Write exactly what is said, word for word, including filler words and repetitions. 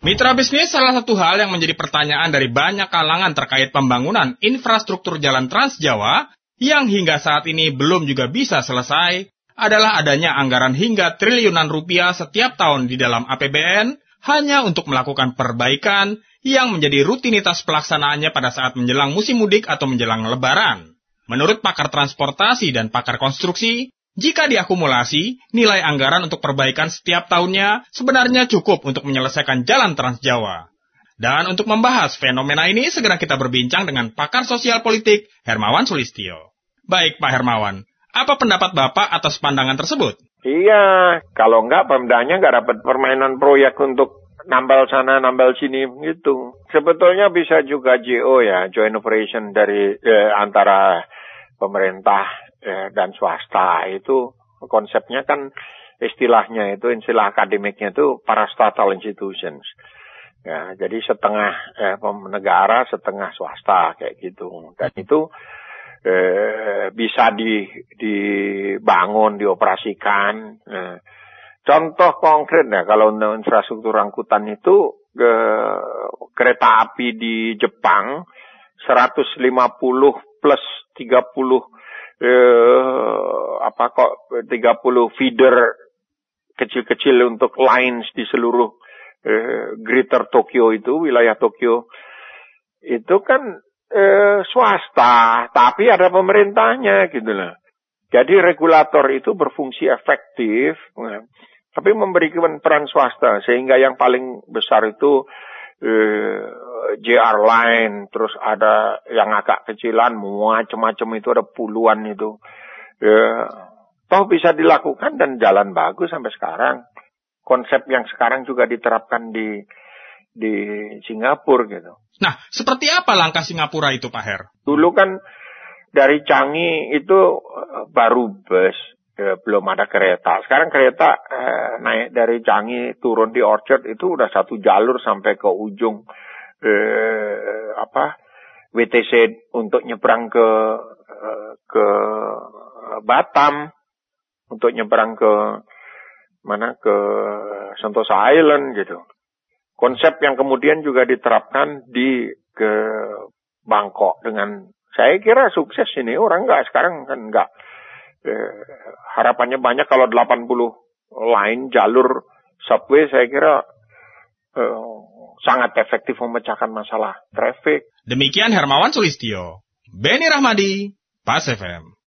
Mitra bisnis salah satu hal yang menjadi pertanyaan dari banyak kalangan terkait pembangunan infrastruktur jalan Trans Jawa yang hingga saat ini belum juga bisa selesai adalah adanya anggaran hingga triliunan rupiah setiap tahun di dalam A P B N hanya untuk melakukan perbaikan yang menjadi rutinitas pelaksanaannya pada saat menjelang musim mudik atau menjelang Lebaran. Menurut pakar transportasi dan pakar konstruksi, jika diakumulasi, nilai anggaran untuk perbaikan setiap tahunnya sebenarnya cukup untuk menyelesaikan jalan Trans Jawa. Dan untuk membahas fenomena ini, segera kita berbincang dengan pakar sosial politik Hermawan Sulistyo. Baik Pak Hermawan, apa pendapat Bapak atas pandangan tersebut? Iya, kalau enggak Pemdanya enggak dapat permainan proyek untuk nambal sana, nambal sini gitu. Sebetulnya bisa juga J O ya, joint operation dari eh, antara pemerintah eh, dan swasta. Itu konsepnya kan istilahnya itu, istilah akademiknya itu parastatal institutions. Ya, jadi setengah eh, negara, setengah swasta kayak gitu. Dan itu eh, bisa di, dibangun, dioperasikan. Eh, contoh konkret ya, kalau untuk infrastruktur angkutan itu eh, kereta api di Jepang seratus lima puluh plus tiga puluh eh, apa kok tiga puluh feeder kecil-kecil untuk lines di seluruh eh, Greater Tokyo itu, wilayah Tokyo itu kan eh, swasta, tapi ada pemerintahnya gitu loh. Jadi regulator itu berfungsi efektif, ya, tapi memberikan peran swasta sehingga yang paling besar itu eh, J R Line, terus ada yang agak kecilan, macam-macam itu ada puluhan itu. Ya, toh bisa dilakukan dan jalan bagus sampai sekarang. Konsep yang sekarang juga diterapkan di di Singapura gitu. Nah, seperti apa langkah Singapura itu Pak Her? Dulu kan dari Changi itu baru bus, ya, belum ada kereta. Sekarang kereta eh, naik dari Changi turun di Orchard itu udah satu jalur sampai ke ujung eh, apa W T C untuk nyebrang ke eh, ke Batam, untuk nyebrang ke mana ke Sentosa Island gitu. Konsep yang kemudian juga diterapkan di ke Bangkok dengan, saya kira sukses ini. Orang nggak sekarang kan nggak eh, harapannya banyak kalau delapan puluh line jalur subway, saya kira eh, sangat efektif memecahkan masalah traffic. Demikian Hermawan Sulistyo, Beni Rahmadi, Pas F M.